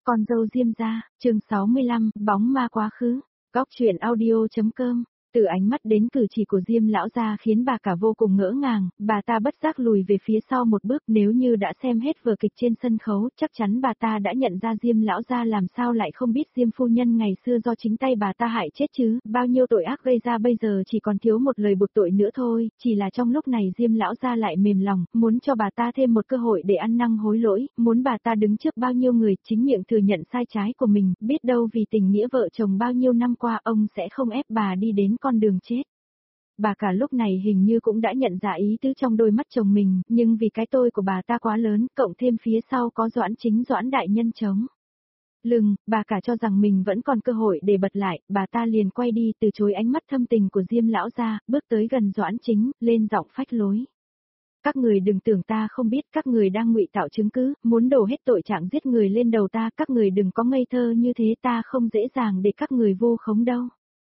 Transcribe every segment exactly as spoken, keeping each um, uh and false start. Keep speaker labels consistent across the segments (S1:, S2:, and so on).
S1: Con dâu Diêm gia, chương sáu mươi lăm, bóng ma quá khứ. Góc truyện audio.com. Từ ánh mắt đến cử chỉ của Diêm lão gia khiến bà cả vô cùng ngỡ ngàng, bà ta bất giác lùi về phía sau một bước. Nếu như đã xem hết vở kịch trên sân khấu, chắc chắn bà ta đã nhận ra Diêm lão gia làm sao lại không biết Diêm phu nhân ngày xưa do chính tay bà ta hại chết chứ, bao nhiêu tội ác gây ra bây giờ chỉ còn thiếu một lời buộc tội nữa thôi, chỉ là trong lúc này Diêm lão gia lại mềm lòng, muốn cho bà ta thêm một cơ hội để ăn năn hối lỗi, muốn bà ta đứng trước bao nhiêu người, chính miệng thừa nhận sai trái của mình, biết đâu vì tình nghĩa vợ chồng bao nhiêu năm qua ông sẽ không ép bà đi đến con đường chết. Bà cả lúc này hình như cũng đã nhận ra ý tứ trong đôi mắt chồng mình, nhưng vì cái tôi của bà ta quá lớn, cộng thêm phía sau có Doãn Chính Doãn đại nhân chống lưng, bà cả cho rằng mình vẫn còn cơ hội để bật lại, bà ta liền quay đi từ chối ánh mắt thâm tình của Diêm lão gia, bước tới gần Doãn Chính, lên giọng phách lối. Các người đừng tưởng ta không biết, các người đang ngụy tạo chứng cứ, muốn đổ hết tội trạng giết người lên đầu ta, các người đừng có ngây thơ như thế, ta không dễ dàng để các người vu khống đâu.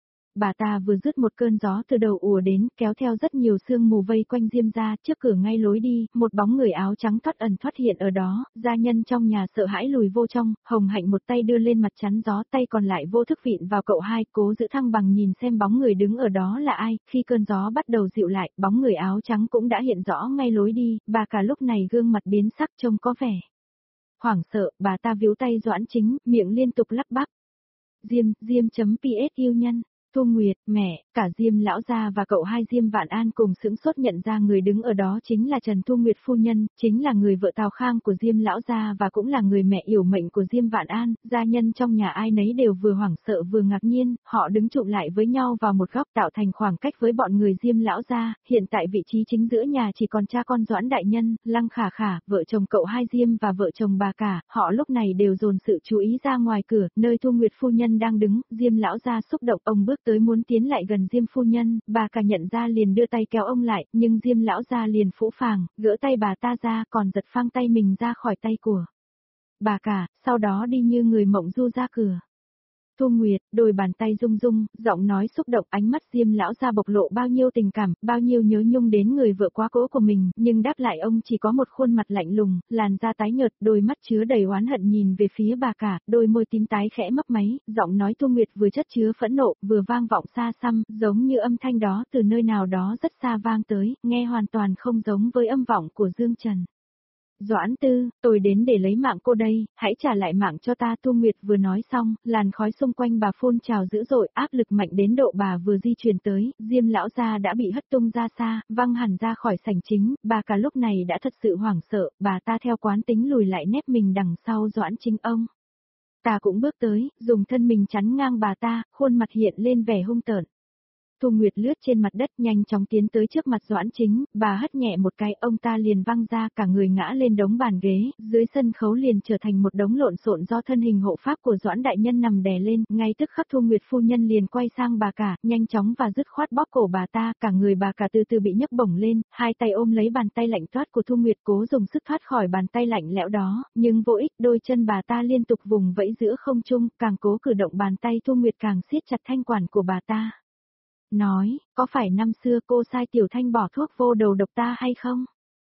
S1: Bà ta vừa dứt một cơn gió từ đầu ùa đến, kéo theo rất nhiều sương mù vây quanh Diêm gia, trước cửa ngay lối đi, một bóng người áo trắng thoát ẩn thoát hiện ở đó, gia nhân trong nhà sợ hãi lùi vô trong, Hồng Hạnh một tay đưa lên mặt chắn gió, tay còn lại vô thức vịn vào cậu hai, cố giữ thăng bằng nhìn xem bóng người đứng ở đó là ai. Khi cơn gió bắt đầu dịu lại, bóng người áo trắng cũng đã hiện rõ ngay lối đi, bà cả lúc này gương mặt biến sắc trông có vẻ hoảng sợ, bà ta víu tay Doãn Chính, miệng liên tục lắp bắp. Diêm, Diêm.ps yêu nhân. Thu Nguyệt, mẹ, cả Diêm lão gia và cậu hai Diêm Vạn An cùng sững sốt nhận ra người đứng ở đó chính là Trần Thu Nguyệt phu nhân, chính là người vợ Tào Khang của Diêm lão gia và cũng là người mẹ yểu mệnh của Diêm Vạn An. Gia nhân trong nhà ai nấy đều vừa hoảng sợ vừa ngạc nhiên, họ đứng chụm lại với nhau vào một góc tạo thành khoảng cách với bọn người Diêm lão gia. Hiện tại vị trí chính giữa nhà chỉ còn cha con Doãn đại nhân, Lăng Khả Khả, vợ chồng cậu hai Diêm và vợ chồng bà cả. Họ lúc này đều dồn sự chú ý ra ngoài cửa, nơi Thu Nguyệt phu nhân đang đứng. Diêm lão gia xúc động, ông bước tới muốn tiến lại gần Diêm phu nhân, bà cả nhận ra liền đưa tay kéo ông lại, nhưng Diêm lão gia liền phũ phàng, gỡ tay bà ta ra, còn giật phang tay mình ra khỏi tay của bà cả, sau đó đi như người mộng du ra cửa. Thu Nguyệt, đôi bàn tay rung rung, giọng nói xúc động, ánh mắt Diêm lão gia bộc lộ bao nhiêu tình cảm, bao nhiêu nhớ nhung đến người vợ quá cố của mình, nhưng đáp lại ông chỉ có một khuôn mặt lạnh lùng, làn da tái nhợt, đôi mắt chứa đầy oán hận nhìn về phía bà cả, đôi môi tím tái khẽ mấp máy, giọng nói Thu Nguyệt vừa chất chứa phẫn nộ, vừa vang vọng xa xăm, giống như âm thanh đó từ nơi nào đó rất xa vang tới, nghe hoàn toàn không giống với âm vọng của Dương Trần. Doãn Tư, tôi đến để lấy mạng cô đây, hãy trả lại mạng cho ta. Thu Nguyệt vừa nói xong, làn khói xung quanh bà phun trào dữ dội, áp lực mạnh đến độ bà vừa di chuyển tới, Diêm lão gia đã bị hất tung ra xa, văng hẳn ra khỏi sảnh chính, bà cả lúc này đã thật sự hoảng sợ, bà ta theo quán tính lùi lại nép mình đằng sau Doãn Chính ông. Ta cũng bước tới, dùng thân mình chắn ngang bà ta, khuôn mặt hiện lên vẻ hung tợn. Thu Nguyệt lướt trên mặt đất nhanh chóng tiến tới trước mặt Doãn Chính, bà hất nhẹ một cái, ông ta liền văng ra, cả người ngã lên đống bàn ghế, dưới sân khấu liền trở thành một đống lộn xộn do thân hình hộ pháp của Doãn đại nhân nằm đè lên, ngay tức khắc Thu Nguyệt phu nhân liền quay sang bà cả, nhanh chóng và dứt khoát bóp cổ bà ta, cả người bà cả từ từ bị nhấc bổng lên, hai tay ôm lấy bàn tay lạnh toát của Thu Nguyệt cố dùng sức thoát khỏi bàn tay lạnh lẽo đó, nhưng vô ích, đôi chân bà ta liên tục vùng vẫy giữa không trung, càng cố cử động bàn tay Thu Nguyệt càng siết chặt thanh quản của bà ta. Nói, có phải năm xưa cô sai Tiểu Thanh bỏ thuốc vô đầu độc ta hay không?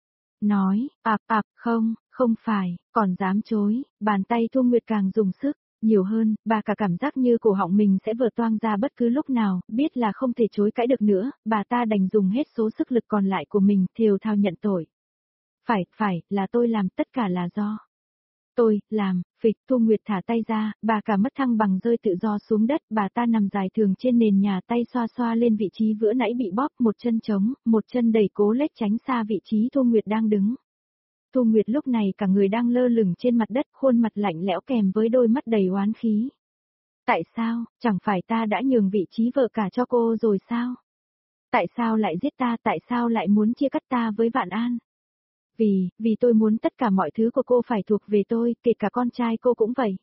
S1: Nói, ạp ạp, không, không phải, còn dám chối, bàn tay Thu Nguyệt càng dùng sức, nhiều hơn, bà cả cảm giác như cổ họng mình sẽ vỡ toang ra bất cứ lúc nào, biết là không thể chối cãi được nữa, bà ta đành dùng hết số sức lực còn lại của mình, thều thào nhận tội. Phải, phải, là tôi làm, tất cả là do tôi làm. Phịch. Thu Nguyệt thả tay ra, bà cả mất thăng bằng rơi tự do xuống đất, bà ta nằm dài thường trên nền nhà, tay xoa xoa lên vị trí vừa nãy bị bóp, một chân trống, một chân đẩy cố lết tránh xa vị trí Thu Nguyệt đang đứng. Thu Nguyệt lúc này cả người đang lơ lửng trên mặt đất, khuôn mặt lạnh lẽo kèm với đôi mắt đầy oán khí. Tại sao, chẳng phải ta đã nhường vị trí vợ cả cho cô rồi sao? Tại sao lại giết ta, tại sao lại muốn chia cắt ta với Vạn An? Vì, vì tôi muốn tất cả mọi thứ của cô phải thuộc về tôi, kể cả con trai cô cũng vậy.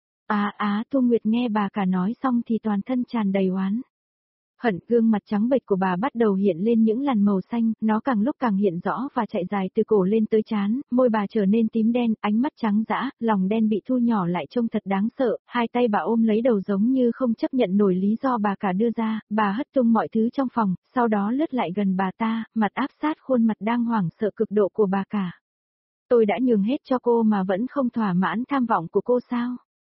S1: Á á, Thu Nguyệt nghe bà cả nói xong thì toàn thân tràn đầy oán hận, gương mặt trắng bệch của bà bắt đầu hiện lên những làn màu xanh, nó càng lúc càng hiện rõ và chạy dài từ cổ lên tới trán, môi bà trở nên tím đen, ánh mắt trắng dã, lòng đen bị thu nhỏ lại trông thật đáng sợ, hai tay bà ôm lấy đầu giống như không chấp nhận nổi lý do bà cả đưa ra, bà hất tung mọi thứ trong phòng, sau đó lướt lại gần bà ta, mặt áp sát khuôn mặt đang hoảng sợ cực độ của bà cả. Tôi đã nhường hết cho cô mà vẫn không thỏa mãn tham vọng của cô sao?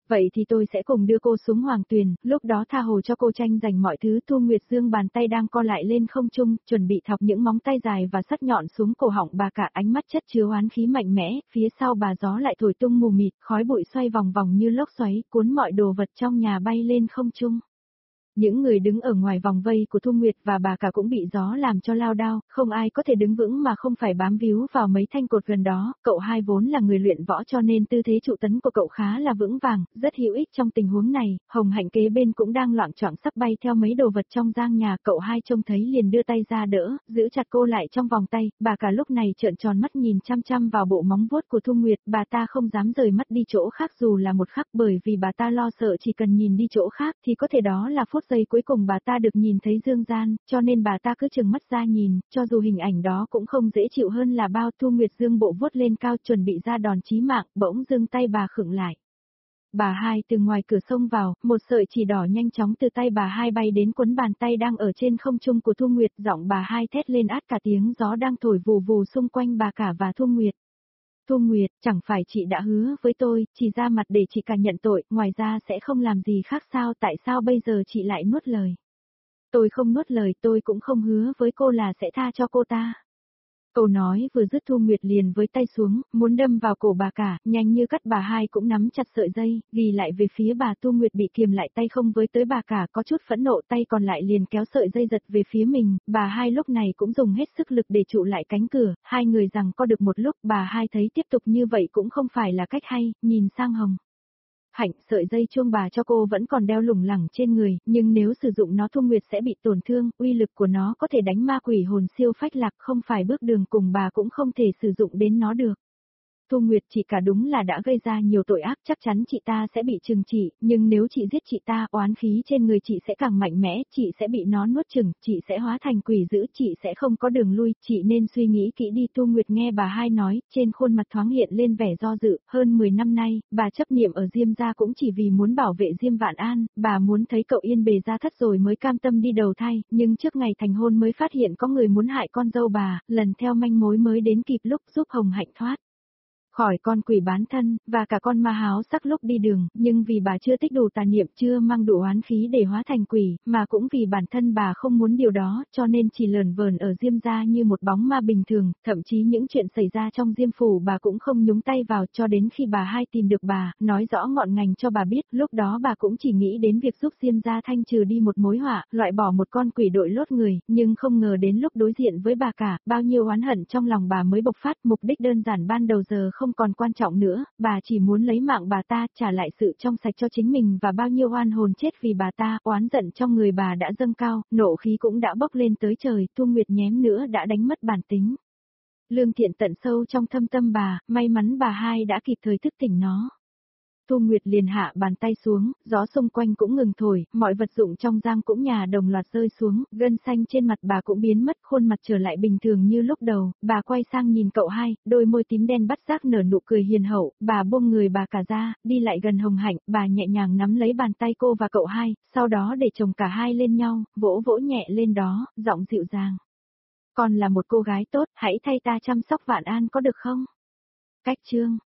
S1: Vậy thì tôi sẽ cùng đưa cô xuống Hoàng Tuyền, lúc đó tha hồ cho cô tranh giành mọi thứ. Thu Nguyệt Dương bàn tay đang co lại lên không trung, chuẩn bị thọc những móng tay dài và sắc nhọn xuống cổ họng bà cả, ánh mắt chất chứa oán khí mạnh mẽ, phía sau bà gió lại thổi tung mù mịt, khói bụi xoay vòng vòng như lốc xoáy, cuốn mọi đồ vật trong nhà bay lên không trung. Những người đứng ở ngoài vòng vây của Thu Nguyệt và bà cả cũng bị gió làm cho lao đao, không ai có thể đứng vững mà không phải bám víu vào mấy thanh cột gần đó. Cậu hai vốn là người luyện võ cho nên tư thế trụ tấn của cậu khá là vững vàng, rất hữu ích trong tình huống này. Hồng Hạnh kế bên cũng đang loạng choạng sắp bay theo mấy đồ vật trong giang nhà, cậu hai trông thấy liền đưa tay ra đỡ, giữ chặt cô lại trong vòng tay. Bà cả lúc này trợn tròn mắt nhìn chăm chăm vào bộ móng vuốt của Thu Nguyệt, bà ta không dám rời mắt đi chỗ khác dù là một khắc, bởi vì bà ta lo sợ chỉ cần nhìn đi chỗ khác thì có thể đó là phút giây cuối cùng bà ta được nhìn thấy dương gian, cho nên bà ta cứ trừng mắt ra nhìn, cho dù hình ảnh đó cũng không dễ chịu hơn là bao. Thu Nguyệt Dương bộ vuốt lên cao chuẩn bị ra đòn chí mạng, bỗng dưng tay bà khựng lại. Bà hai từ ngoài cửa xông vào, một sợi chỉ đỏ nhanh chóng từ tay bà hai bay đến quấn bàn tay đang ở trên không trung của Thu Nguyệt, giọng bà hai thét lên át cả tiếng gió đang thổi vù vù xung quanh bà cả và Thu Nguyệt. Thu Nguyệt, chẳng phải chị đã hứa với tôi, chỉ ra mặt để chị cả nhận tội, ngoài ra sẽ không làm gì khác sao, tại sao bây giờ chị lại nuốt lời? Tôi không nuốt lời, tôi cũng không hứa với cô là sẽ tha cho cô ta. Câu nói vừa dứt Thu Nguyệt liền với tay xuống, muốn đâm vào cổ bà cả, nhanh như cắt bà hai cũng nắm chặt sợi dây, ghi lại về phía bà. Thu Nguyệt bị kiềm lại tay không với tới bà cả, có chút phẫn nộ, tay còn lại liền kéo sợi dây giật về phía mình. Bà hai lúc này cũng dùng hết sức lực để trụ lại cánh cửa, hai người rằng co được một lúc, bà hai thấy tiếp tục như vậy cũng không phải là cách hay, nhìn sang Hồng Hạnh, sợi dây chuông bà cho cô vẫn còn đeo lủng lẳng trên người, nhưng nếu sử dụng nó Thu Nguyệt sẽ bị tổn thương, uy lực của nó có thể đánh ma quỷ hồn siêu phách lạc, không phải bước đường cùng bà cũng không thể sử dụng đến nó được. Thu Nguyệt, chị cả đúng là đã gây ra nhiều tội ác, chắc chắn chị ta sẽ bị trừng trị, nhưng nếu chị giết chị ta, oán khí trên người chị sẽ càng mạnh mẽ, chị sẽ bị nó nuốt chửng, chị sẽ hóa thành quỷ dữ, chị sẽ không có đường lui, chị nên suy nghĩ kỹ đi. Thu Nguyệt nghe bà hai nói, trên khuôn mặt thoáng hiện lên vẻ do dự, hơn mười năm nay, bà chấp niệm ở Diêm gia cũng chỉ vì muốn bảo vệ Diêm Vạn An, bà muốn thấy cậu yên bề gia thất rồi mới cam tâm đi đầu thai, nhưng trước ngày thành hôn mới phát hiện có người muốn hại con dâu bà, lần theo manh mối mới đến kịp lúc giúp Hồng Hạnh thoát khỏi con quỷ bán thân, và cả con ma háo sắc lúc đi đường, nhưng vì bà chưa tích đủ tà niệm, chưa mang đủ oán khí để hóa thành quỷ, mà cũng vì bản thân bà không muốn điều đó, cho nên chỉ lờn vờn ở Diêm gia như một bóng ma bình thường, thậm chí những chuyện xảy ra trong Diêm phủ bà cũng không nhúng tay vào, cho đến khi bà hai tìm được bà, nói rõ ngọn ngành cho bà biết, lúc đó bà cũng chỉ nghĩ đến việc giúp Diêm gia thanh trừ đi một mối họa, loại bỏ một con quỷ đội lốt người, nhưng không ngờ đến lúc đối diện với bà cả, bao nhiêu oán hận trong lòng bà mới bộc phát. Mục đích đơn giản ban đầu giờ không còn quan trọng nữa, bà chỉ muốn lấy mạng bà ta, trả lại sự trong sạch cho chính mình, và bao nhiêu oan hồn chết vì bà ta. Oán giận trong người bà đã dâng cao, nộ khí cũng đã bốc lên tới trời. Thu Nguyệt nhém nữa đã đánh mất bản tính lương thiện tận sâu trong thâm tâm bà, may mắn bà hai đã kịp thời thức tỉnh nó. Thu Nguyệt liền hạ bàn tay xuống, gió xung quanh cũng ngừng thổi, mọi vật dụng trong giang cũng nhà đồng loạt rơi xuống, gân xanh trên mặt bà cũng biến mất, khuôn mặt trở lại bình thường như lúc đầu. Bà quay sang nhìn cậu hai, đôi môi tím đen bắt giác nở nụ cười hiền hậu, bà buông người bà cả ra, đi lại gần Hồng Hạnh, bà nhẹ nhàng nắm lấy bàn tay cô và cậu hai, sau đó để chồng cả hai lên nhau, vỗ vỗ nhẹ lên đó, giọng dịu dàng. Con là một cô gái tốt, hãy thay ta chăm sóc Vạn An có được không? Cách chương